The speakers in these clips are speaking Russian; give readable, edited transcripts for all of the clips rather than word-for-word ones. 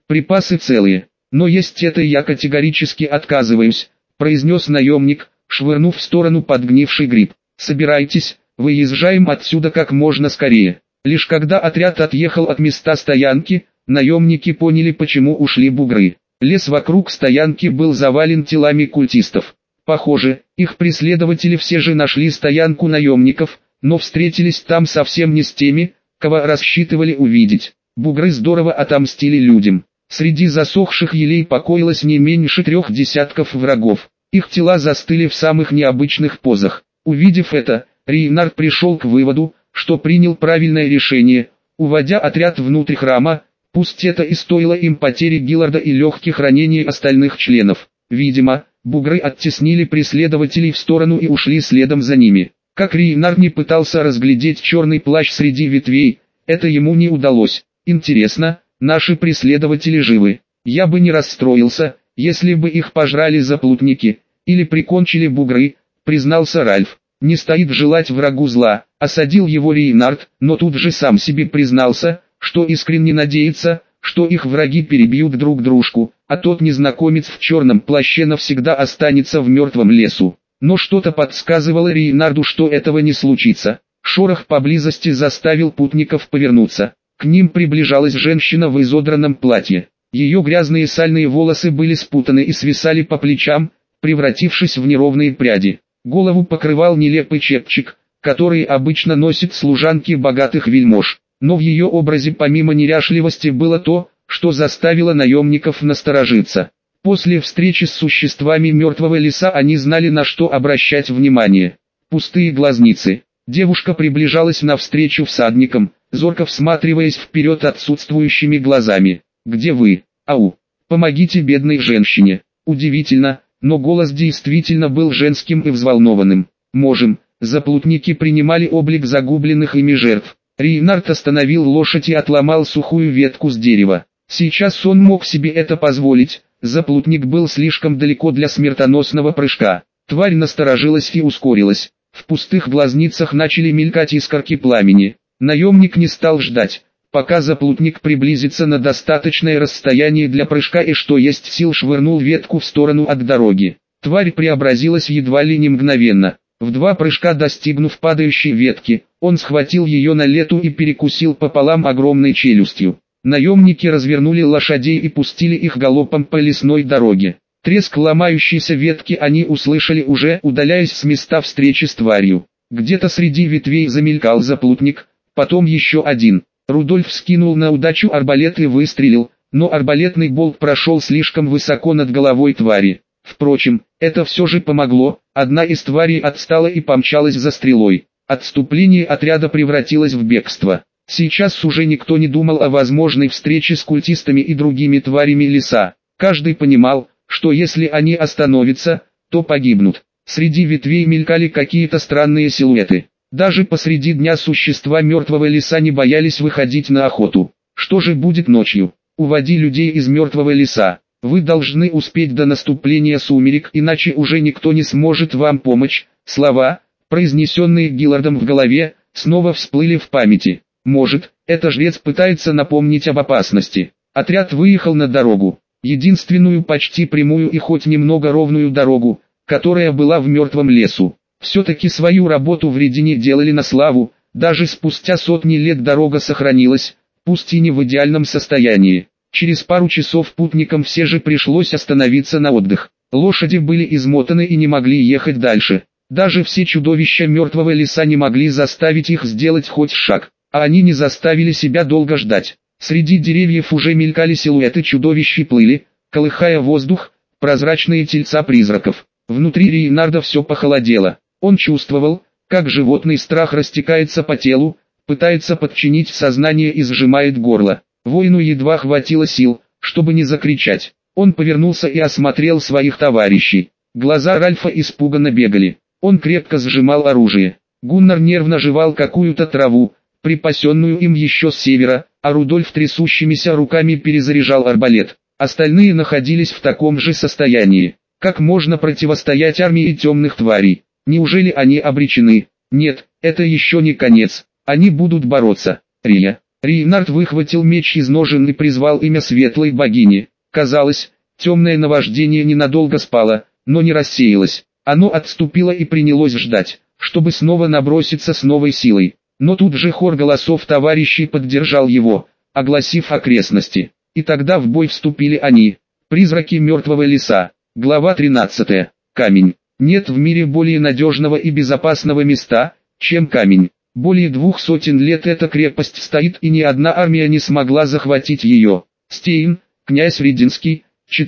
Припасы целые. Но есть это я категорически отказываюсь, произнес наемник, швырнув в сторону подгнивший гриб. Собирайтесь, выезжаем отсюда как можно скорее. Лишь когда отряд отъехал от места стоянки, наемники поняли, почему ушли бугры. Лес вокруг стоянки был завален телами культистов. Похоже, их преследователи все же нашли стоянку наемников, но встретились там совсем не с теми, кого рассчитывали увидеть. Бугры здорово отомстили людям. Среди засохших елей покоилось не меньше 3 десятков врагов. Их тела застыли в самых необычных позах. Увидев это, Рейнард пришел к выводу, что принял правильное решение, уводя отряд внутрь храма, пусть это и стоило им потери Гилларда и легких ранений остальных членов. Видимо, бугры оттеснили преследователей в сторону и ушли следом за ними. Как Рейнард не пытался разглядеть черный плащ среди ветвей, это ему не удалось. Интересно, наши преследователи живы? Я бы не расстроился, если бы их пожрали заплутники, или прикончили бугры, признался Ральф. Не стоит желать врагу зла, осадил его Рейнард, но тут же сам себе признался, что искренне надеется, что их враги перебьют друг дружку, а тот незнакомец в черном плаще навсегда останется в мертвом лесу. Но что-то подсказывало Рейнарду, что этого не случится. Шорох поблизости заставил путников повернуться. К ним приближалась женщина в изодранном платье. Ее грязные сальные волосы были спутаны и свисали по плечам, превратившись в неровные пряди. Голову покрывал нелепый чепчик, который обычно носят служанки богатых вельмож. Но в ее образе помимо неряшливости было то, что заставило наемников насторожиться. После встречи с существами мертвого леса они знали, на что обращать внимание. Пустые глазницы. Девушка приближалась навстречу всадникам, зорко всматриваясь вперед отсутствующими глазами. «Где вы? Ау! Помогите бедной женщине!» Удивительно, но голос действительно был женским и взволнованным. «Можем». Заплутники принимали облик загубленных ими жертв. Рейнард остановил лошадь и отломал сухую ветку с дерева. Сейчас он мог себе это позволить, заплутник был слишком далеко для смертоносного прыжка. Тварь насторожилась и ускорилась. В пустых глазницах начали мелькать искорки пламени. Наемник не стал ждать, пока заплутник приблизится на достаточное расстояние для прыжка, и что есть сил швырнул ветку в сторону от дороги. Тварь преобразилась едва ли не мгновенно. В 2 прыжка достигнув падающей ветки, он схватил ее на лету и перекусил пополам огромной челюстью. Наемники развернули лошадей и пустили их галопом по лесной дороге. Треск ломающейся ветки они услышали уже, удаляясь с места встречи с тварью. Где-то среди ветвей замелькал заплутник, потом еще один. Рудольф скинул на удачу арбалет и выстрелил, но арбалетный болт прошел слишком высоко над головой твари. Впрочем, это все же помогло, одна из тварей отстала и помчалась за стрелой. Отступление отряда превратилось в бегство. Сейчас уже никто не думал о возможной встрече с культистами и другими тварями леса. Каждый понимал, что если они остановятся, то погибнут. Среди ветвей мелькали какие-то странные силуэты. Даже посреди дня существа мертвого леса не боялись выходить на охоту. Что же будет ночью? Уводи людей из мертвого леса. Вы должны успеть до наступления сумерек, иначе уже никто не сможет вам помочь. Слова, произнесенные Гиллардом в голове, снова всплыли в памяти. Может, это жрец пытается напомнить об опасности. Отряд выехал на дорогу. Единственную почти прямую и хоть немного ровную дорогу, которая была в мертвом лесу. Все-таки свою работу в Редине делали на славу, даже спустя сотни лет дорога сохранилась, пусть и не в идеальном состоянии. Через пару часов путникам все же пришлось остановиться на отдых. Лошади были измотаны и не могли ехать дальше. Даже все чудовища мертвого леса не могли заставить их сделать хоть шаг, а они не заставили себя долго ждать. Среди деревьев уже мелькали силуэты чудовищ и плыли, колыхая воздух, прозрачные тельца призраков. Внутри Рейнарда все похолодело. Он чувствовал, как животный страх растекается по телу, пытается подчинить сознание и сжимает горло. Воину едва хватило сил, чтобы не закричать. Он повернулся и осмотрел своих товарищей. Глаза Ральфа испуганно бегали. Он крепко сжимал оружие. Гуннар нервно жевал какую-то траву, припасенную им еще с севера, а Рудольф трясущимися руками перезаряжал арбалет. Остальные находились в таком же состоянии. Как можно противостоять армии темных тварей? Неужели они обречены? Нет, это еще не конец. Они будут бороться. Рия. Рейнард выхватил меч из ножен и призвал имя светлой богини. Казалось, темное наваждение ненадолго спало, но не рассеялось. Оно отступило и принялось ждать, чтобы снова наброситься с новой силой. Но тут же хор голосов товарищей поддержал его, огласив окрестности. И тогда в бой вступили они. Призраки мертвого леса. Глава 13. Камень. Нет в мире более надежного и безопасного места, чем камень. Более 200 лет эта крепость стоит, и ни одна армия не смогла захватить ее. Стейн, князь Рединский,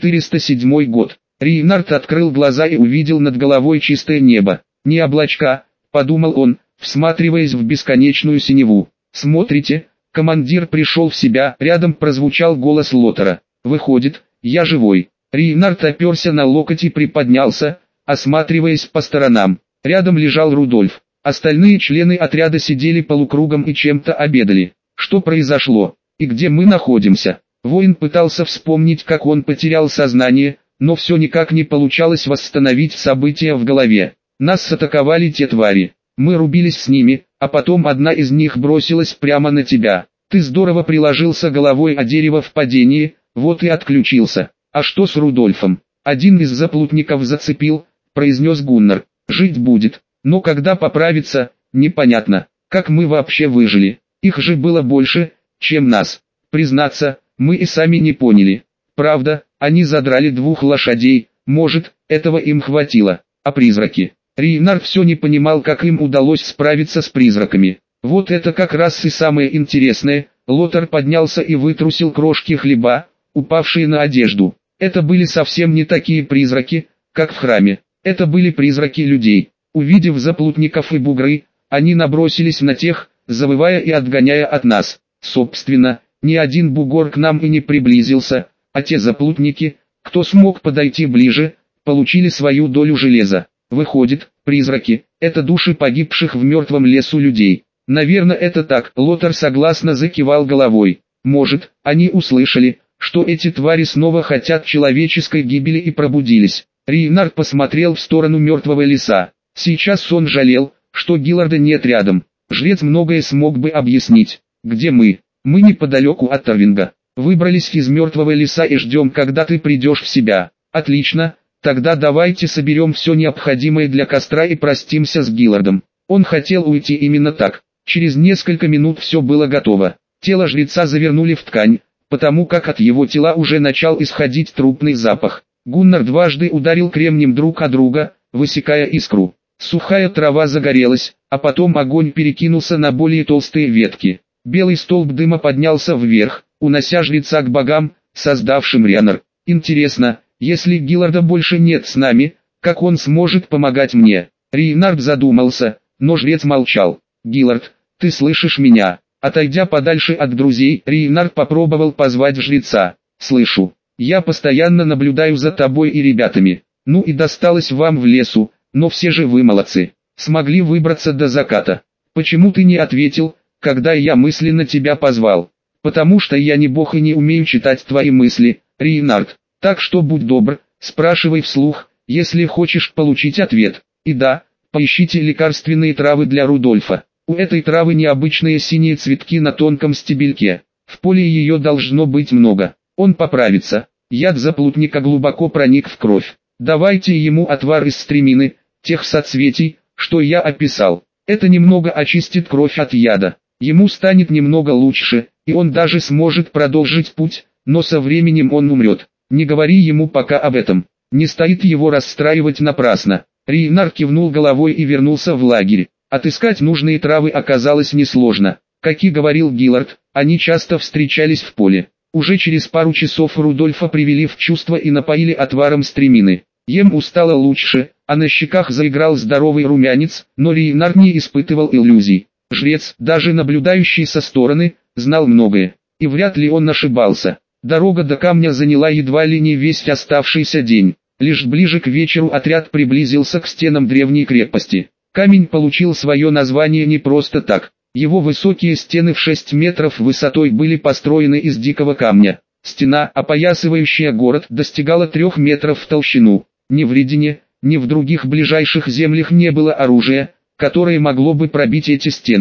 407 год. Рейнард открыл глаза и увидел над головой чистое небо. «Не облачка», — подумал он, всматриваясь в бесконечную синеву. «Смотрите, командир пришел в себя», — рядом прозвучал голос Лотера. «Выходит, я живой». Рейнард оперся на локоть и приподнялся, осматриваясь по сторонам. Рядом лежал Рудольф. Остальные члены отряда сидели полукругом и чем-то обедали. Что произошло? И где мы находимся? Воин пытался вспомнить, как он потерял сознание, но все никак не получалось восстановить события в голове. Нас атаковали те твари. Мы рубились с ними, а потом одна из них бросилась прямо на тебя. Ты здорово приложился головой о дерево в падении, вот и отключился. А что с Рудольфом? Один из заплутников зацепил, произнес Гуннар. Жить будет, но когда поправится, непонятно. Как мы вообще выжили? Их же было больше, чем нас. Признаться, мы и сами не поняли. Правда, они задрали 2 лошадей, может, этого им хватило. А призраки? Рейнард все не понимал, как им удалось справиться с призраками. Вот это как раз и самое интересное. Лотар поднялся и вытрусил крошки хлеба, упавшие на одежду. Это были совсем не такие призраки, как в храме. Это были призраки людей. Увидев заплутников и бугры, они набросились на тех, завывая и отгоняя от нас. Собственно, ни один бугор к нам и не приблизился, а те заплутники, кто смог подойти ближе, получили свою долю железа. Выходит, призраки – это души погибших в мертвом лесу людей. Наверное, это так. Лотар согласно закивал головой. Может, они услышали, что эти твари снова хотят человеческой гибели и пробудились. Рейнард посмотрел в сторону мертвого леса. Сейчас он жалел, что Гилларда нет рядом. Жрец многое смог бы объяснить. Где мы? Мы неподалеку от Тарвинга. Выбрались из мертвого леса и ждем, когда ты придешь в себя. Отлично, тогда давайте соберем все необходимое для костра и простимся с Гиллардом. Он хотел уйти именно так. Через несколько минут все было готово. Тело жреца завернули в ткань, потому как от его тела уже начал исходить трупный запах. Гуннар дважды ударил кремнем друг о друга, высекая искру. Сухая трава загорелась, а потом огонь перекинулся на более толстые ветки. Белый столб дыма поднялся вверх, унося жреца к богам, создавшим Ренар. Интересно, если Гилларда больше нет с нами, как он сможет помогать мне? Рейнард задумался, но жрец молчал. Гиллард, ты слышишь меня? Отойдя подальше от друзей, Рейнард попробовал позвать жреца. Слышу. Я постоянно наблюдаю за тобой и ребятами. Ну и досталось вам в лесу, но все же вы молодцы. Смогли выбраться до заката. Почему ты не ответил, когда я мысленно тебя позвал? Потому что я не бог и не умею читать твои мысли, Рейнард. Так что будь добр, спрашивай вслух, если хочешь получить ответ. И да, поищите лекарственные травы для Рудольфа. У этой травы необычные синие цветки на тонком стебельке. В поле ее должно быть много. Он поправится. Яд заплутника глубоко проник в кровь. Давайте ему отвар из стремины, тех соцветий, что я описал. Это немного очистит кровь от яда. Ему станет немного лучше, и он даже сможет продолжить путь, но со временем он умрет. Не говори ему пока об этом. Не стоит его расстраивать напрасно. Рейнар кивнул головой и вернулся в лагерь. Отыскать нужные травы оказалось несложно. Как и говорил Гиллард, они часто встречались в поле. Уже через пару часов Рудольфа привели в чувство и напоили отваром стремины. Ему стало лучше, а на щеках заиграл здоровый румянец, но Рейнар не испытывал иллюзий. Жрец, даже наблюдающий со стороны, знал многое. И вряд ли он ошибался. Дорога до камня заняла едва ли не весь оставшийся день. Лишь ближе к вечеру отряд приблизился к стенам древней крепости. Камень получил свое название не просто так. Его высокие стены в 6 метров высотой были построены из дикого камня. Стена, опоясывающая город, достигала 3 метров в толщину. Ни в Редине, ни в других ближайших землях не было оружия, которое могло бы пробить эти стены.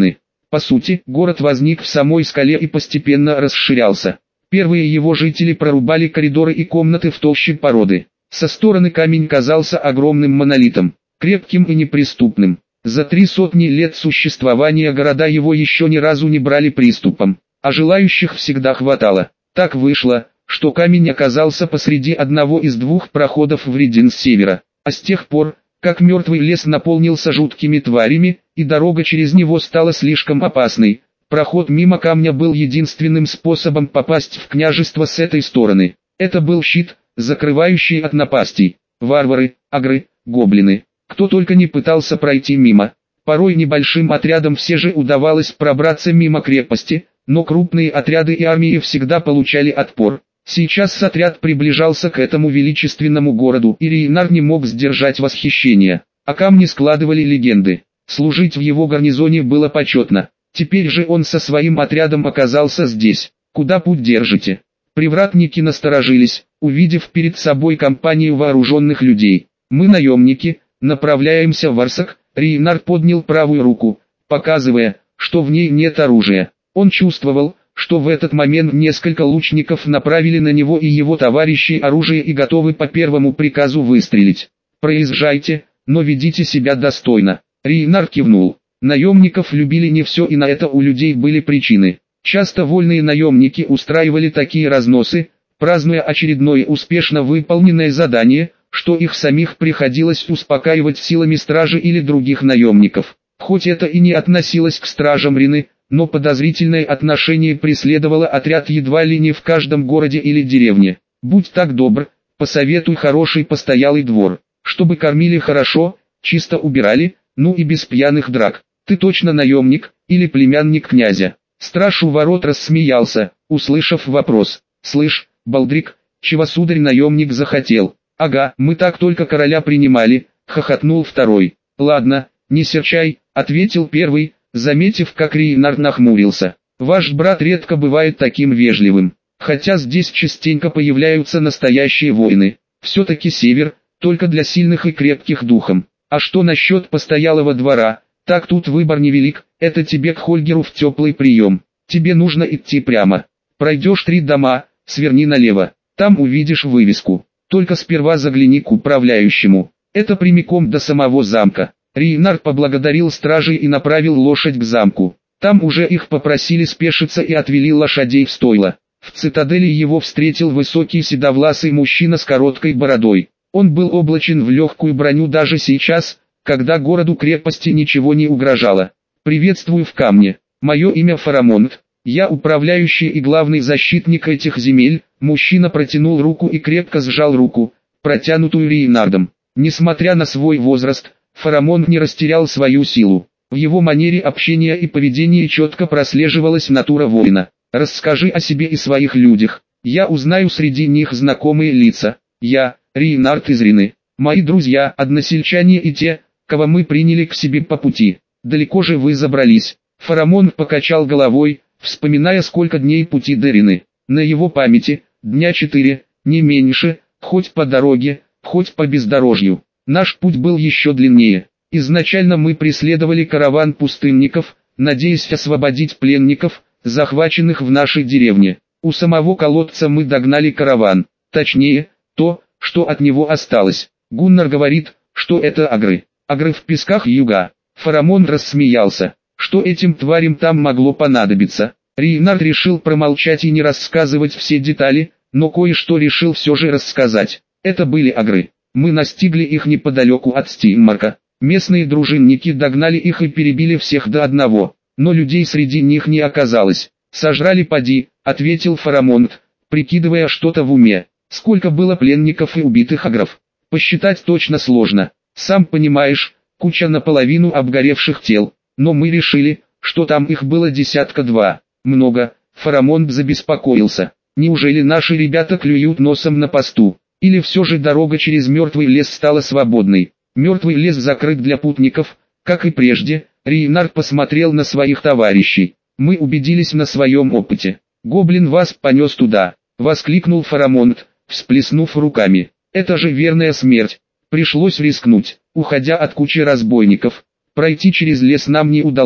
По сути, город возник в самой скале и постепенно расширялся. Первые его жители прорубали коридоры и комнаты в толще породы. Со стороны камень казался огромным монолитом, крепким и неприступным. За 300 лет существования города его еще ни разу не брали приступом, а желающих всегда хватало. Так вышло, что камень оказался посреди одного из двух проходов в Ридин с севера, а с тех пор, как мертвый лес наполнился жуткими тварями, и дорога через него стала слишком опасной, проход мимо камня был единственным способом попасть в княжество с этой стороны. Это был щит, закрывающий от напастей. Варвары, агры, гоблины. Кто только не пытался пройти мимо. Порой небольшим отрядам все же удавалось пробраться мимо крепости, но крупные отряды и армии всегда получали отпор. Сейчас отряд приближался к этому величественному городу, и Рейнар не мог сдержать восхищения. О камне складывали легенды. Служить в его гарнизоне было почетно. Теперь же он со своим отрядом оказался здесь. Куда путь держите? Привратники насторожились, увидев перед собой компанию вооруженных людей. Мы наемники, направляемся в Арсак. Рейнар поднял правую руку, показывая, что в ней нет оружия. Он чувствовал, что в этот момент несколько лучников направили на него и его товарищей оружие и готовы по первому приказу выстрелить. «Проезжайте, но ведите себя достойно». Рейнар кивнул. Наемников любили не все, и на это у людей были причины. Часто вольные наемники устраивали такие разносы, празднуя очередное успешно выполненное задание, что их самих приходилось успокаивать силами стражи или других наемников. Хоть это и не относилось к стражам Рины, но подозрительное отношение преследовало отряд едва ли не в каждом городе или деревне. «Будь так добр, посоветуй хороший постоялый двор, чтобы кормили хорошо, чисто убирали, ну и без пьяных драк. Ты точно наемник, или племянник князя?» Страж у ворот рассмеялся, услышав вопрос. «Слышь, балдрик, чего сударь наемник захотел?» «Ага, мы так только короля принимали», — хохотнул второй. «Ладно, не серчай», — ответил первый, заметив, как Рейнар нахмурился. «Ваш брат редко бывает таким вежливым, хотя здесь частенько появляются настоящие воины. Все-таки север, только для сильных и крепких духом. А что насчет постоялого двора? Так тут выбор невелик, это тебе к Хольгеру в теплый прием. Тебе нужно идти прямо. Пройдешь 3 дома, сверни налево, там увидишь вывеску. Только сперва загляни к управляющему, это прямиком до самого замка». Рейнар поблагодарил стражей и направил лошадь к замку. Там уже их попросили спешиться и отвели лошадей в стойло. В цитадели его встретил высокий седовласый мужчина с короткой бородой. Он был облачен в легкую броню даже сейчас, когда городу-крепости ничего не угрожало. «Приветствую в камне. Мое имя Фарамонд. Я управляющий и главный защитник этих земель». Мужчина протянул руку и крепко сжал руку, протянутую Рейнардом. Несмотря на свой возраст, Фарамонд не растерял свою силу. В его манере общения и поведении четко прослеживалась натура воина. «Расскажи о себе и своих людях. Я узнаю среди них знакомые лица. Я, Рейнард из Рины. Мои друзья, односельчане и те, кого мы приняли к себе по пути. Далеко же вы забрались?» Фарамонд покачал головой, вспоминая, сколько дней пути до Рины. На его памяти, дня 4, не меньше, хоть по дороге, хоть по бездорожью. Наш путь был еще длиннее. Изначально мы преследовали караван пустынников, надеясь освободить пленников, захваченных в нашей деревне. У самого колодца мы догнали караван, точнее, то, что от него осталось. Гуннар говорит, что это агры. Агры в песках юга. Фарамонд рассмеялся. Что этим тварям там могло понадобиться? Рейнард решил промолчать и не рассказывать все детали, но кое-что решил все же рассказать. Это были агры. Мы настигли их неподалеку от Стиммарка. Местные дружинники догнали их и перебили всех до одного, но людей среди них не оказалось. «Сожрали поди», — ответил Фарамонд, прикидывая что-то в уме. Сколько было пленников и убитых агров? Посчитать точно сложно. Сам понимаешь, куча наполовину обгоревших тел, но мы решили, что там их было 10-2. Много. Фарамонд забеспокоился. Неужели наши ребята клюют носом на посту? Или все же дорога через мертвый лес стала свободной? Мертвый лес закрыт для путников, как и прежде. Рейнард посмотрел на своих товарищей. Мы убедились на своем опыте. «Гоблин вас понес туда», — воскликнул Фарамонд, всплеснув руками. «Это же верная смерть. Пришлось рискнуть, уходя от кучи разбойников. Пройти через лес нам не удалось.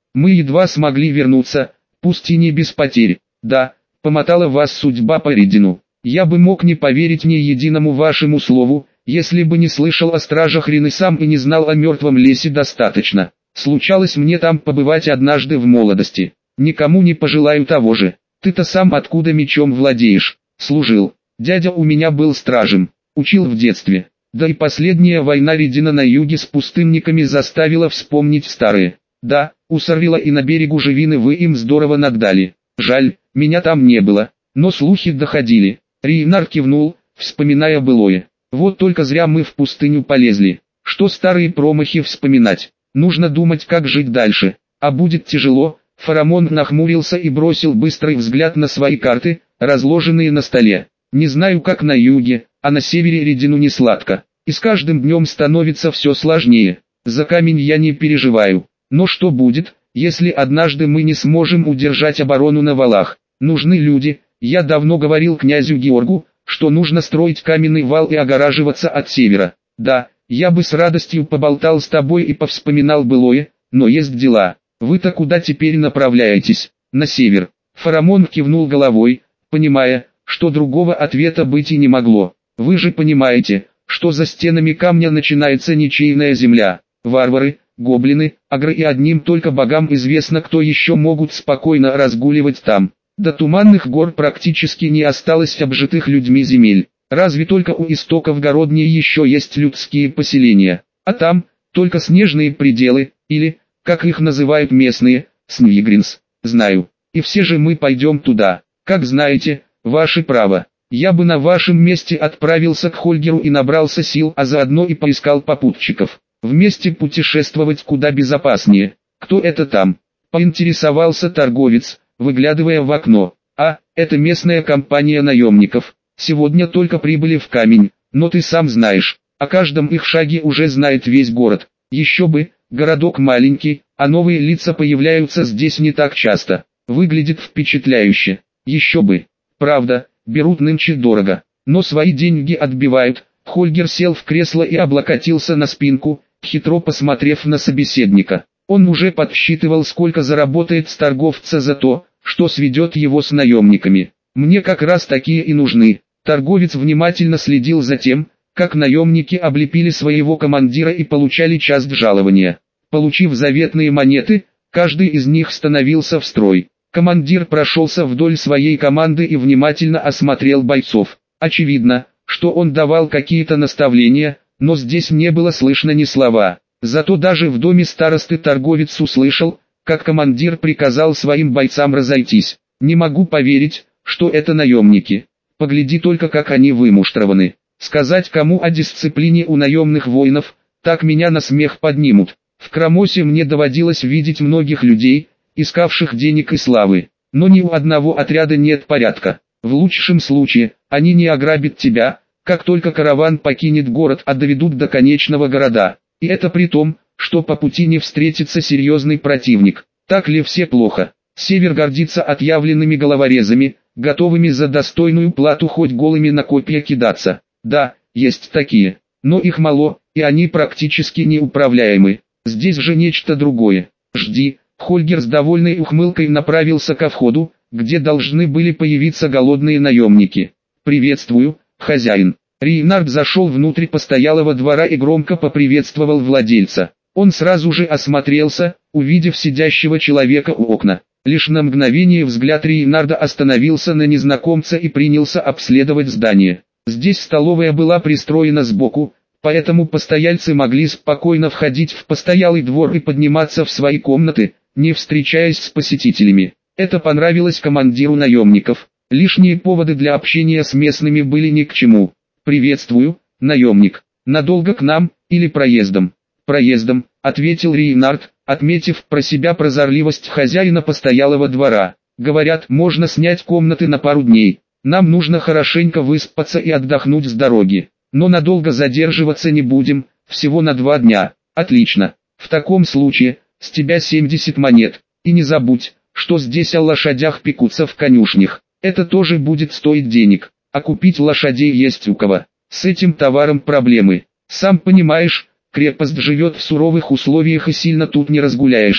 Мы едва смогли вернуться, пусть и не без потерь. Да, помотала вас судьба по Редину. Я бы мог не поверить ни единому вашему слову, если бы не слышал о стражах Рины сам и не знал о мертвом лесе достаточно. Случалось мне там побывать однажды в молодости. Никому не пожелаю того же. Ты-то сам откуда мечом владеешь? Служил. Дядя у меня был стражем. Учил в детстве. Да и последняя война Редина на юге с пустынниками заставила вспомнить старые. Да, у Сарвила и на берегу Живины вы им здорово нагдали. Жаль, меня там не было. Но слухи доходили. Рейнар кивнул, вспоминая былое. Вот только зря мы в пустыню полезли. Что старые промахи вспоминать? Нужно думать, как жить дальше. А будет тяжело. Фарамон нахмурился и бросил быстрый взгляд на свои карты, разложенные на столе. Не знаю, как на юге, а на севере Редину не сладко. И с каждым днем становится все сложнее. За камень я не переживаю. Но что будет, если однажды мы не сможем удержать оборону на валах? Нужны люди. Я давно говорил князю Георгу, что нужно строить каменный вал и огораживаться от севера. Да, я бы с радостью поболтал с тобой и повспоминал былое, но есть дела. Вы-то куда теперь направляетесь? На север. Фарамон кивнул головой, понимая, что другого ответа быть и не могло. Вы же понимаете, что за стенами камня начинается ничейная земля. Варвары, гоблины, агры и одним только богам известно, кто еще могут спокойно разгуливать там. До Туманных гор практически не осталось обжитых людьми земель. Разве только у истоков Городней еще есть людские поселения. А там, только снежные пределы, или, как их называют местные, Снигринс. Знаю. И все же мы пойдем туда. Как знаете, ваше право. Я бы на вашем месте отправился к Хольгеру и набрался сил, а заодно и поискал попутчиков. Вместе путешествовать куда безопаснее. Кто это там? Поинтересовался торговец, выглядывая в окно. А, это местная компания наемников. Сегодня только прибыли в камень, но ты сам знаешь, о каждом их шаге уже знает весь город. Еще бы, городок маленький, а новые лица появляются здесь не так часто. Выглядит впечатляюще. Еще бы. Правда, берут нынче дорого, но свои деньги отбивают. Хольгер сел в кресло и облокотился на спинку, хитро посмотрев на собеседника. Он уже подсчитывал, сколько заработает с торговца за то, что сведет его с наемниками. Мне как раз такие и нужны. Торговец внимательно следил за тем, как наемники облепили своего командира и получали часть жалования. Получив заветные монеты, каждый из них становился в строй. Командир прошелся вдоль своей команды и внимательно осмотрел бойцов. Очевидно, что он давал какие-то наставления, но здесь не было слышно ни слова. Зато даже в доме старосты торговец услышал, как командир приказал своим бойцам разойтись. Не могу поверить, что это наемники. Погляди только, как они вымуштрованы. Сказать кому о дисциплине у наемных воинов, так меня на смех поднимут. В Крамосе мне доводилось видеть многих людей, искавших денег и славы. Но ни у одного отряда нет порядка. В лучшем случае, они не ограбят тебя, как только караван покинет город, а доведут до конечного города. И это при том, что по пути не встретится серьезный противник. Так ли все плохо? Север гордится отъявленными головорезами, готовыми за достойную плату хоть голыми на копья кидаться. Да, есть такие, но их мало, и они практически неуправляемы. Здесь же нечто другое. Жди. Хольгер с довольной ухмылкой направился ко входу, где должны были появиться голодные наемники. «Приветствую, хозяин». Рейнард зашел внутрь постоялого двора и громко поприветствовал владельца. Он сразу же осмотрелся, увидев сидящего человека у окна. Лишь на мгновение взгляд Рейнарда остановился на незнакомце и принялся обследовать здание. Здесь столовая была пристроена сбоку, поэтому постояльцы могли спокойно входить в постоялый двор и подниматься в свои комнаты, не встречаясь с посетителями. Это понравилось командиру наемников. Лишние поводы для общения с местными были ни к чему. «Приветствую, наемник. Надолго к нам, или проездом?» «Проездом», — ответил Рейнард, отметив про себя прозорливость хозяина постоялого двора. «Говорят, можно снять комнаты на пару дней. Нам нужно хорошенько выспаться и отдохнуть с дороги. Но надолго задерживаться не будем, всего на 2 дня». «Отлично. В таком случае, с тебя 70 монет. И не забудь, что здесь о лошадях пекутся в конюшнях. Это тоже будет стоить денег, а купить лошадей есть у кого. С этим товаром проблемы. Сам понимаешь, крепость живет в суровых условиях и сильно тут не разгуляешься.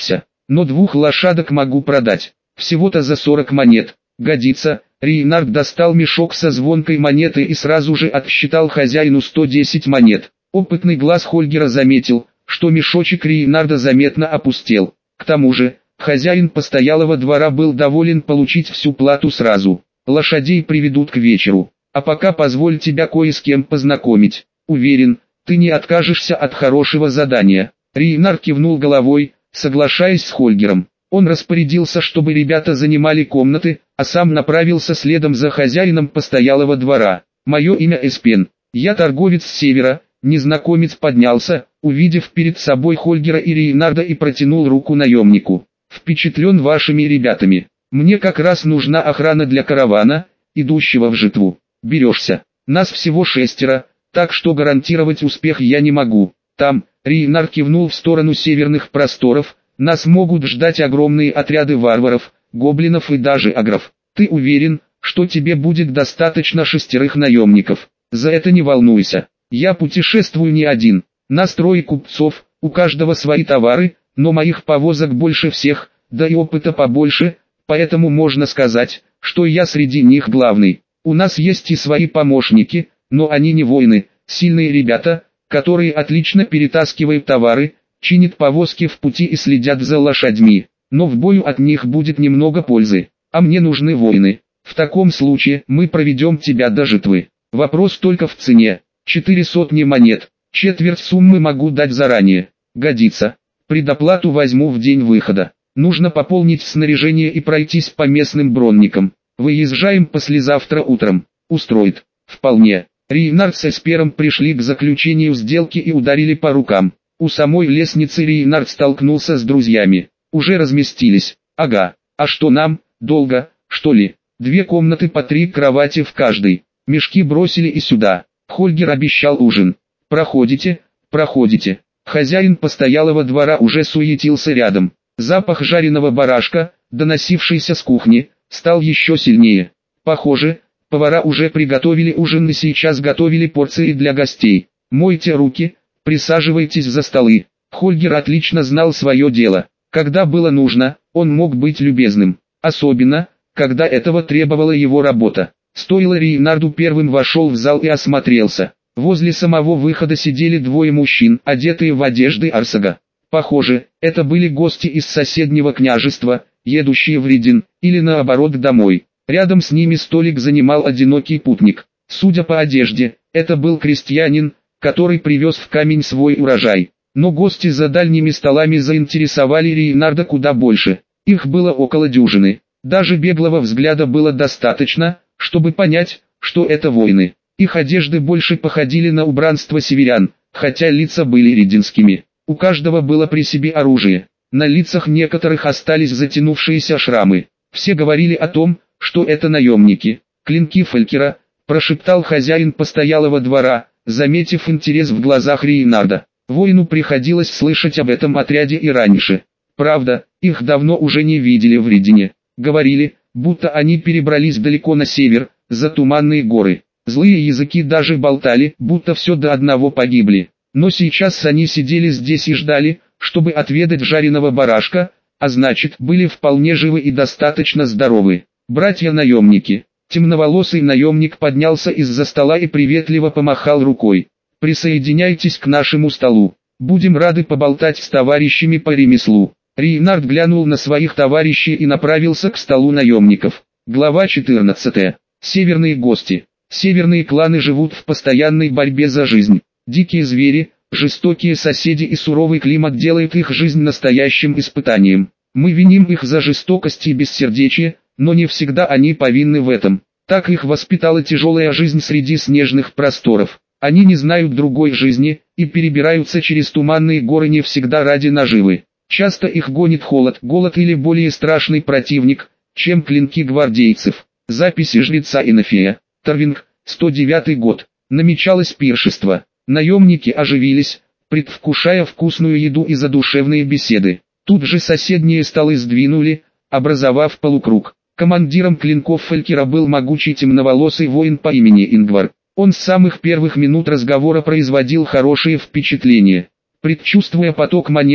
но 2 лошадок могу продать. Всего-то за 40 монет. Годится. Рейнард достал мешок со звонкой монетой и сразу же отсчитал хозяину 110 монет. Опытный глаз Хольгера заметил, что мешочек Рейнарда заметно опустел. К тому же, хозяин постоялого двора был доволен получить всю плату сразу. Лошадей приведут к вечеру. А пока позволь тебя кое с кем познакомить. Уверен, ты не откажешься от хорошего задания. Рейнард кивнул головой, соглашаясь с Хольгером. Он распорядился, чтобы ребята занимали комнаты, а сам направился следом за хозяином постоялого двора. «Мое имя Эспен. Я торговец с севера». Незнакомец поднялся, увидев перед собой Хольгера и Рейнарда, и протянул руку наемнику. «Впечатлен вашими ребятами. Мне как раз нужна охрана для каравана, идущего в житву. Берешься? Нас всего 6, так что гарантировать успех я не могу. Там», Рейнард кивнул в сторону северных просторов, «нас могут ждать огромные отряды варваров, гоблинов и даже агров. Ты уверен, что тебе будет достаточно 6 наемников? За это не волнуйся. Я путешествую не один. Нас 3 купцов, у каждого свои товары, но моих повозок больше всех, да и опыта побольше, поэтому можно сказать, что я среди них главный. У нас есть и свои помощники, но они не воины, сильные ребята, которые отлично перетаскивают товары, чинят повозки в пути и следят за лошадьми. Но в бою от них будет немного пользы, а мне нужны воины. В таком случае мы проведем тебя до житвы. Вопрос только в цене. 400 монет. Четверть суммы могу дать заранее. Годится. Предоплату возьму в день выхода. Нужно пополнить снаряжение и пройтись по местным бронникам. Выезжаем послезавтра утром. Устроит? Вполне. Рейнард с Эспером пришли к заключению сделки и ударили по рукам. У самой лестницы Рейнард столкнулся с друзьями. Уже разместились. Ага. А что нам? Долго, что ли? 2 комнаты по 3 кровати в каждой. Мешки бросили и сюда. Хольгер обещал ужин. Проходите, проходите. Хозяин постоялого двора уже суетился рядом. Запах жареного барашка, доносившийся с кухни, стал еще сильнее. Похоже, повара уже приготовили ужин и сейчас готовили порции для гостей. Мойте руки, присаживайтесь за столы. Хольгер отлично знал свое дело. Когда было нужно, он мог быть любезным. Особенно, когда этого требовала его работа. Стоило Рейнарду первым вошел в зал и осмотрелся. Возле самого выхода сидели 2 мужчин, одетые в одежды Арсага. Похоже, это были гости из соседнего княжества, едущие в Ридин, или наоборот домой. Рядом с ними столик занимал одинокий путник. Судя по одежде, это был крестьянин, который привез в камень свой урожай. Но гости за дальними столами заинтересовали Рейнарда куда больше. Их было около дюжины. Даже беглого взгляда было достаточно, чтобы понять, что это воины. Их одежды больше походили на убранство северян, хотя лица были ридинскими. У каждого было при себе оружие. На лицах некоторых остались затянувшиеся шрамы. Все говорили о том, что это наемники. «Клинки Фелькера», прошептал хозяин постоялого двора, заметив интерес в глазах Рейнарда. Воину приходилось слышать об этом отряде и раньше. Правда, их давно уже не видели в Ридине. Говорили, будто они перебрались далеко на север, за туманные горы. Злые языки даже болтали, будто все до одного погибли. Но сейчас они сидели здесь и ждали, чтобы отведать жареного барашка, а значит, были вполне живы и достаточно здоровы. Братья-наемники. Темноволосый наемник поднялся из-за стола и приветливо помахал рукой. «Присоединяйтесь к нашему столу. Будем рады поболтать с товарищами по ремеслу». Рейнард глянул на своих товарищей и направился к столу наемников. Глава 14. Северные гости. Северные кланы живут в постоянной борьбе за жизнь. Дикие звери, жестокие соседи и суровый климат делают их жизнь настоящим испытанием. Мы виним их за жестокость и бессердечие, но не всегда они повинны в этом. Так их воспитала тяжелая жизнь среди снежных просторов. Они не знают другой жизни и перебираются через туманные горы не всегда ради наживы. Часто их гонит холод, голод или более страшный противник, чем клинки гвардейцев. Записи жреца Инофея. Тарвинг, 109 год. Намечалось пиршество. Наемники оживились, предвкушая вкусную еду и задушевные беседы. Тут же соседние столы сдвинули, образовав полукруг. Командиром клинков Фелькера был могучий темноволосый воин по имени Ингвар. Он с самых первых минут разговора производил хорошее впечатление. Предчувствуя поток монет,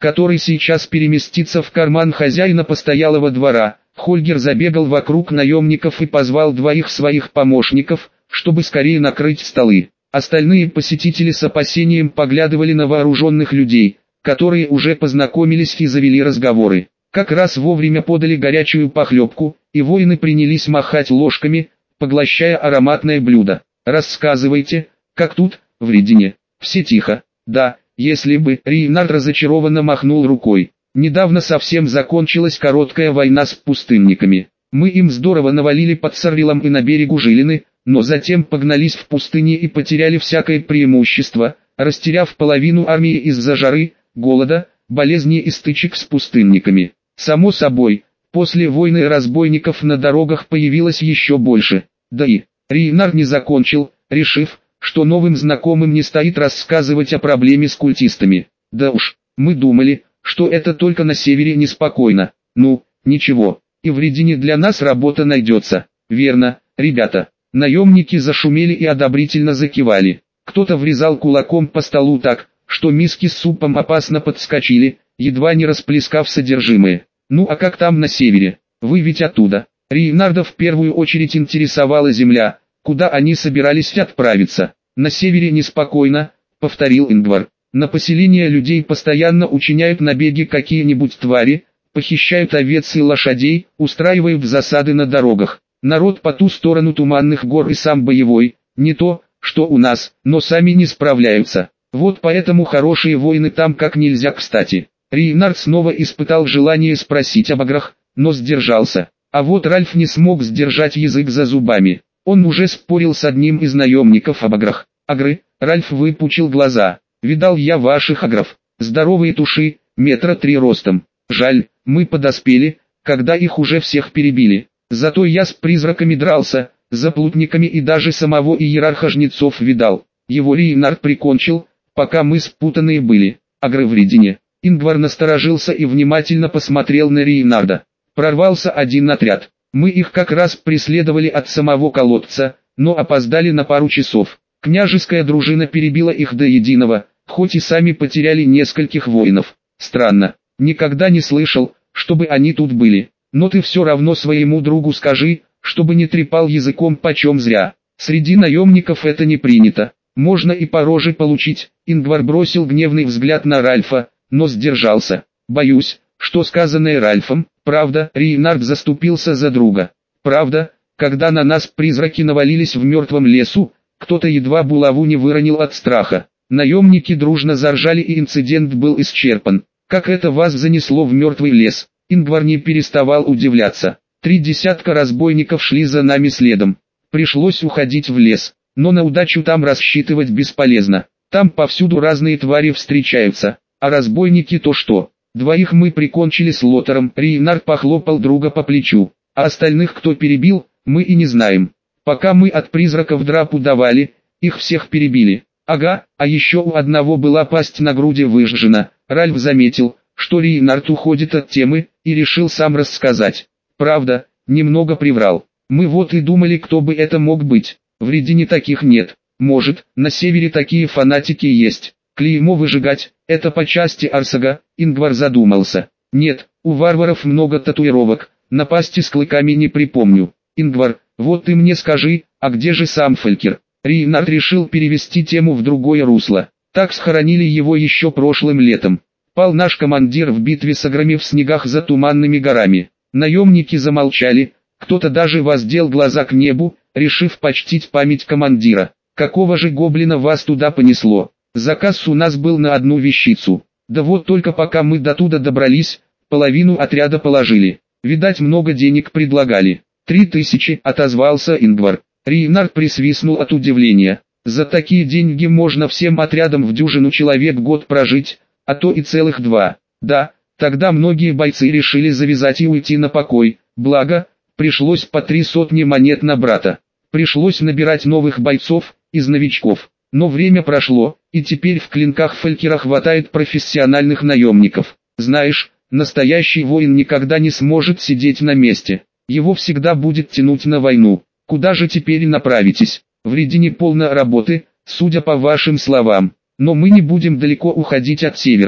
который сейчас переместится в карман хозяина постоялого двора. Хольгер забегал вокруг наемников и позвал двоих своих помощников, чтобы скорее накрыть столы. Остальные посетители с опасением поглядывали на вооруженных людей, которые уже познакомились и завели разговоры. Как раз вовремя подали горячую похлебку, и воины принялись махать ложками, поглощая ароматное блюдо. «Рассказывайте, как тут, в Ридине?» Все тихо. «Да, если бы...» Рейнард разочарованно махнул рукой. «Недавно совсем закончилась короткая война с пустынниками. Мы им здорово навалили под Саррилом и на берегу Жилины, но затем погнались в пустыне и потеряли всякое преимущество, растеряв половину армии из-за жары, голода, болезней и стычек с пустынниками. Само собой, после войны разбойников на дорогах появилось еще больше. Да и Рейнард не закончил, решив, что новым знакомым не стоит рассказывать о проблеме с культистами. Да уж, мы думали, что это только на севере неспокойно. Ну, ничего, и в Ридине для нас работа найдется. Верно, ребята. Наемники зашумели и одобрительно закивали. Кто-то врезал кулаком по столу так, что миски с супом опасно подскочили, едва не расплескав содержимое. Ну а как там на севере? Вы ведь оттуда. Рейнарда в первую очередь интересовала земля, куда они собирались отправиться. На севере неспокойно, повторил Ингвар. На поселение людей постоянно учиняют набеги какие-нибудь твари, похищают овец и лошадей, устраивают засады на дорогах. Народ по ту сторону туманных гор и сам боевой, не то, что у нас, но сами не справляются. Вот поэтому хорошие воины там как нельзя кстати. Рейнард снова испытал желание спросить об аграх, но сдержался. А вот Ральф не смог сдержать язык за зубами. Он уже спорил с одним из наемников об аграх. Агры, Ральф выпучил глаза. Видал я ваших агров. Здоровые туши, 3 метра ростом. Жаль, мы подоспели, когда их уже всех перебили. Зато я с призраками дрался, за плутниками и даже самого иерарха жнецов видал. Его Рейнард прикончил, пока мы спутанные были. Агры в Ридине. Ингвар насторожился и внимательно посмотрел на Рейнарда. Прорвался один отряд. Мы их как раз преследовали от самого колодца, но опоздали на пару часов. Княжеская дружина перебила их до единого, хоть и сами потеряли нескольких воинов. Странно, никогда не слышал, чтобы они тут были. Но ты все равно своему другу скажи, чтобы не трепал языком почем зря. Среди наемников это не принято. Можно и по роже получить. Ингвар бросил гневный взгляд на Ральфа, но сдержался. Боюсь, что сказанное Ральфом, правда. Рейнард заступился за друга. Правда, когда на нас призраки навалились в мертвом лесу, кто-то едва булаву не выронил от страха. Наемники дружно заржали и инцидент был исчерпан. Как это вас занесло в мертвый лес? Ингвар не переставал удивляться. 3 десятка разбойников шли за нами следом. Пришлось уходить в лес, но на удачу там рассчитывать бесполезно. Там повсюду разные твари встречаются, а разбойники то что. 2 мы прикончили с Лотером. Рейнард похлопал друга по плечу. А остальных кто перебил, мы и не знаем. Пока мы от призраков драпу давали, их всех перебили. Ага, а еще у одного была пасть на груди выжжена. Ральф заметил, что Рейнард уходит от темы, и решил сам рассказать. Правда, немного приврал. Мы вот и думали, кто бы это мог быть. В Ридине таких нет. Может, на севере такие фанатики есть. Клеймо выжигать, это по части Арсага. Ингвар задумался. Нет, у варваров много татуировок, напасти с клыками не припомню. Ингвар, вот ты мне скажи, а где же сам Фелькер? Рейнард решил перевести тему в другое русло. Так схоронили его еще прошлым летом. Пал наш командир в битве с аграми в снегах за туманными горами. Наемники замолчали, кто-то даже воздел глаза к небу, решив почтить память командира. Какого же гоблина вас туда понесло? Заказ у нас был на одну вещицу. Да вот только пока мы до туда добрались, половину отряда положили. Видать, много денег предлагали. 3000, отозвался Ингвар. Рейнард присвистнул от удивления. За такие деньги можно всем отрядом в дюжину человек год прожить, а то и целых 2. Да, тогда многие бойцы решили завязать и уйти на покой, благо, пришлось по 300 монет на брата. Пришлось набирать новых бойцов, из новичков. Но время прошло, и теперь в клинках Фелькера хватает профессиональных наемников. Знаешь, настоящий воин никогда не сможет сидеть на месте. Его всегда будет тянуть на войну. Куда же теперь направитесь? В Ридине полно работы, судя по вашим словам. Но мы не будем далеко уходить от севера.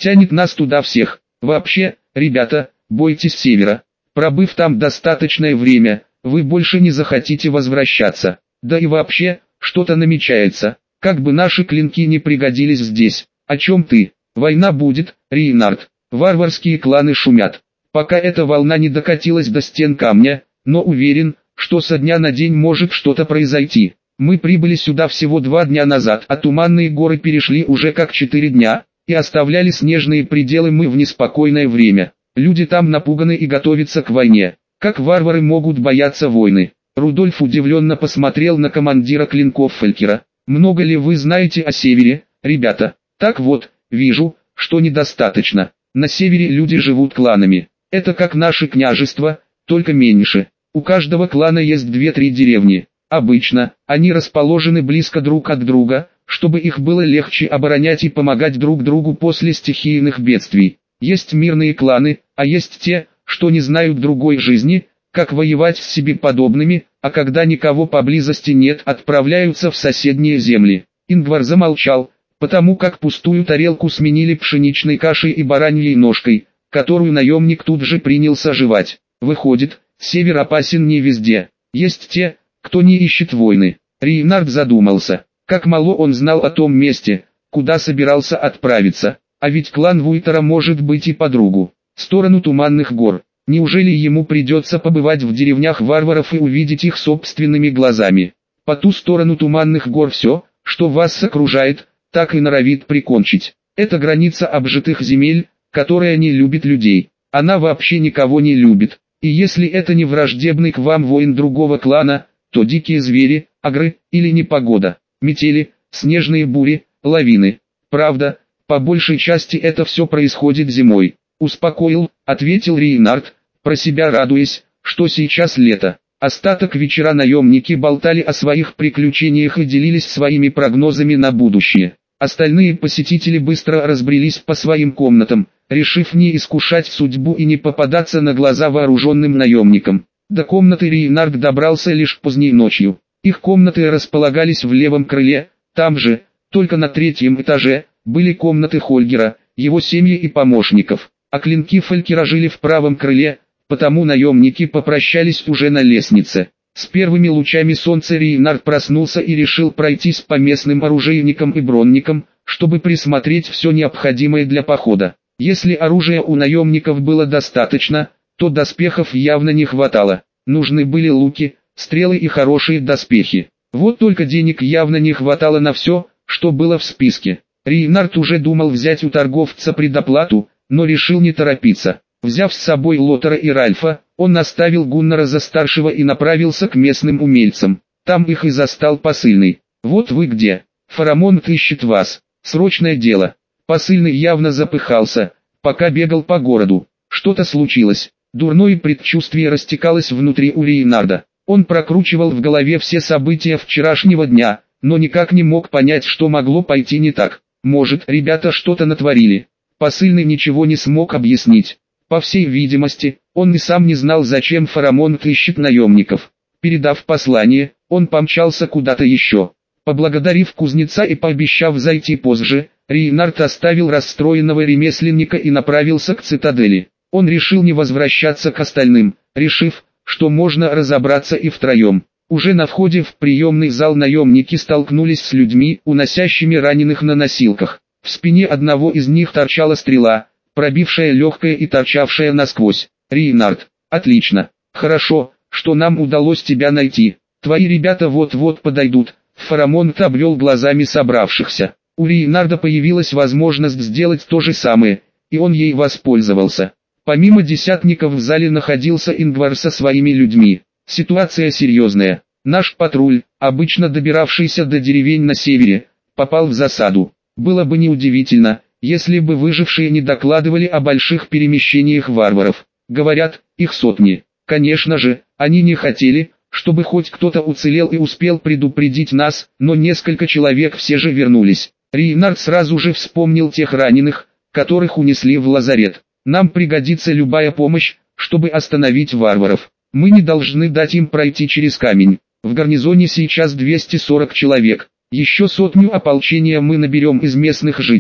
Тянет нас туда всех. Вообще, ребята, бойтесь севера. Пробыв там достаточное время, вы больше не захотите возвращаться. Да и вообще, что-то намечается. Как бы наши клинки не пригодились здесь. О чем ты? Война будет, Рейнард. Варварские кланы шумят. Пока эта волна не докатилась до стен камня, но уверен, что со дня на день может что-то произойти. Мы прибыли сюда всего 2 дня назад, а Туманные горы перешли уже как 4 дня, и оставляли снежные пределы мы в неспокойное время. Люди там напуганы и готовятся к войне. Как варвары могут бояться войны? Рудольф удивленно посмотрел на командира клинков Фелькера. Много ли вы знаете о севере, ребята? Так вот, вижу, что недостаточно. На севере люди живут кланами. Это как наше княжество, только меньше. У каждого клана есть 2-3 деревни. Обычно, они расположены близко друг от друга, чтобы их было легче оборонять и помогать друг другу после стихийных бедствий. Есть мирные кланы, а есть те, что не знают другой жизни, как воевать с себе подобными, а когда никого поблизости нет, отправляются в соседние земли. Ингвар замолчал, потому как пустую тарелку сменили пшеничной кашей и бараньей ножкой, которую наемник тут же принялся жевать. Выходит, север опасен не везде. Есть те, кто не ищет войны. Рейнард задумался, как мало он знал о том месте, куда собирался отправиться, а ведь клан Вуйтера может быть и по другу сторону Туманных гор. Неужели ему придется побывать в деревнях варваров и увидеть их собственными глазами? По ту сторону Туманных гор все, что вас окружает, так и норовит прикончить. Это граница обжитых земель, которая не любит людей. Она вообще никого не любит. И если это не враждебный к вам воин другого клана, то дикие звери, агры или непогода, метели, снежные бури, лавины. Правда, по большей части это все происходит зимой. Успокоил, ответил Рейнард, про себя радуясь, что сейчас лето. Остаток вечера наемники болтали о своих приключениях и делились своими прогнозами на будущее. Остальные посетители быстро разбрелись по своим комнатам, решив не искушать судьбу и не попадаться на глаза вооруженным наемникам. До комнаты Рейнард добрался лишь поздней ночью. Их комнаты располагались в левом крыле, там же, только на 3-м этаже, были комнаты Хольгера, его семьи и помощников, а клинки Фелькера жили в правом крыле, потому наемники попрощались уже на лестнице. С первыми лучами солнца Рейнард проснулся и решил пройтись по местным оружейникам и бронникам, чтобы присмотреть все необходимое для похода. Если оружия у наемников было достаточно, то доспехов явно не хватало. Нужны были луки, стрелы и хорошие доспехи. Вот только денег явно не хватало на все, что было в списке. Рейнард уже думал взять у торговца предоплату, но решил не торопиться. Взяв с собой Лотара и Ральфа, он оставил Гуннара за старшего и направился к местным умельцам. Там их и застал посыльный. «Вот вы где. Фарамонд ищет вас. Срочное дело». Посыльный явно запыхался, пока бегал по городу. Что-то случилось. Дурное предчувствие растекалось внутри у Рейнарда. Он прокручивал в голове все события вчерашнего дня, но никак не мог понять, что могло пойти не так. Может, ребята что-то натворили. Посыльный ничего не смог объяснить. По всей видимости, он и сам не знал, зачем Фарамонд ищет наемников. Передав послание, он помчался куда-то еще. Поблагодарив кузнеца и пообещав зайти позже, Рейнард оставил расстроенного ремесленника и направился к цитадели. Он решил не возвращаться к остальным, решив, что можно разобраться и втроем. Уже на входе в приемный зал наемники столкнулись с людьми, уносящими раненых на носилках. В спине одного из них торчала стрела, пробившая легкое и торчавшая насквозь. «Рейнард, отлично. Хорошо, что нам удалось тебя найти. Твои ребята вот-вот подойдут». Фарамонд обвел глазами собравшихся. У Рейнарда появилась возможность сделать то же самое, и он ей воспользовался. Помимо десятников в зале находился Ингвар со своими людьми. Ситуация серьезная. Наш патруль, обычно добиравшийся до деревень на севере, попал в засаду. Было бы неудивительно, если бы выжившие не докладывали о больших перемещениях варваров. Говорят, их сотни. Конечно же, они не хотели, чтобы хоть кто-то уцелел и успел предупредить нас, но несколько человек все же вернулись. Рейнард сразу же вспомнил тех раненых, которых унесли в лазарет. Нам пригодится любая помощь, чтобы остановить варваров. Мы не должны дать им пройти через камень. В гарнизоне сейчас 240 человек. Еще 100 ополчения мы наберем из местных жителей.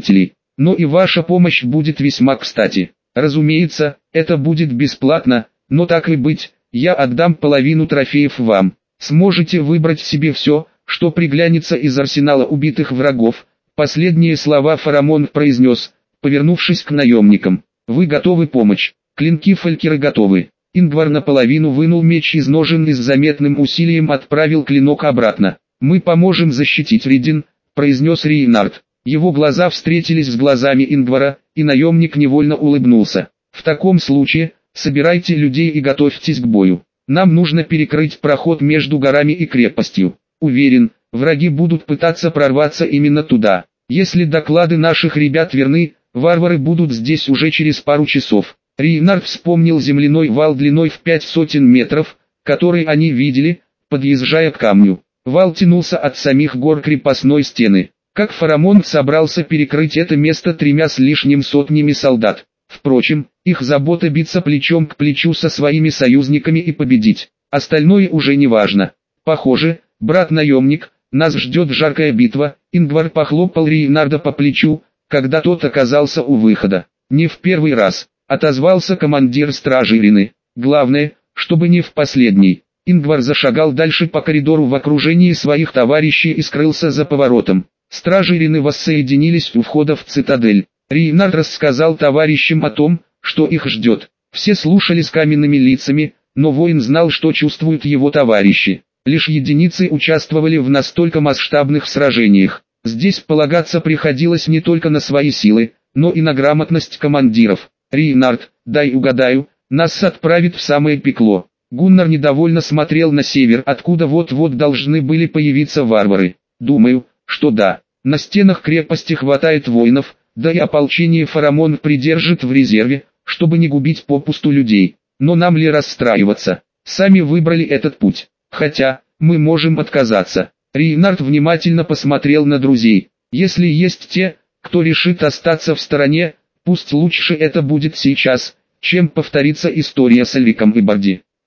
но и ваша помощь будет весьма кстати. Разумеется, это будет бесплатно, но так и быть, я отдам половину трофеев вам. Сможете выбрать себе все, что приглянется из арсенала убитых врагов. Последние слова Фарамон произнес, повернувшись к наемникам. Вы готовы помочь? Клинки Фалькера готовы. Ингвар наполовину вынул меч из ножен и с заметным усилием отправил клинок обратно. «Мы поможем защитить Ридин», — произнес Рейнард. Его глаза встретились с глазами Ингвара, и наемник невольно улыбнулся. «В таком случае, собирайте людей и готовьтесь к бою. Нам нужно перекрыть проход между горами и крепостью. Уверен, враги будут пытаться прорваться именно туда. Если доклады наших ребят верны, варвары будут здесь уже через пару часов». Рейнард вспомнил земляной вал длиной в 500 метров, который они видели, подъезжая к камню. Вал тянулся от самих гор крепостной стены. Как Фарамон собрался перекрыть это место 3 с лишним сотнями солдат. Впрочем, их забота биться плечом к плечу со своими союзниками и победить. Остальное уже не важно. Похоже, брат-наемник, нас ждет жаркая битва. Ингвар похлопал Рейнарда по плечу, когда тот оказался у выхода. Не в первый раз, отозвался командир стражи Ирины. Главное, чтобы не в последний. Ингвар зашагал дальше по коридору в окружении своих товарищей и скрылся за поворотом. Стражи Ирины воссоединились у входа в цитадель. Рейнард рассказал товарищам о том, что их ждет. Все слушали с каменными лицами, но воин знал, что чувствуют его товарищи. Лишь единицы участвовали в настолько масштабных сражениях. Здесь полагаться приходилось не только на свои силы, но и на грамотность командиров. «Рейнард, дай угадаю, нас отправит в самое пекло». Гуннар недовольно смотрел на север, откуда вот-вот должны были появиться варвары. «Думаю, что да. На стенах крепости хватает воинов, да и ополчение Фарамон придержит в резерве, чтобы не губить попусту людей. Но нам ли расстраиваться? Сами выбрали этот путь. Хотя, мы можем отказаться». Рейнард внимательно посмотрел на друзей. «Если есть те, кто решит остаться в стороне, пусть лучше это будет сейчас, чем повторится история с Элриком и Барди».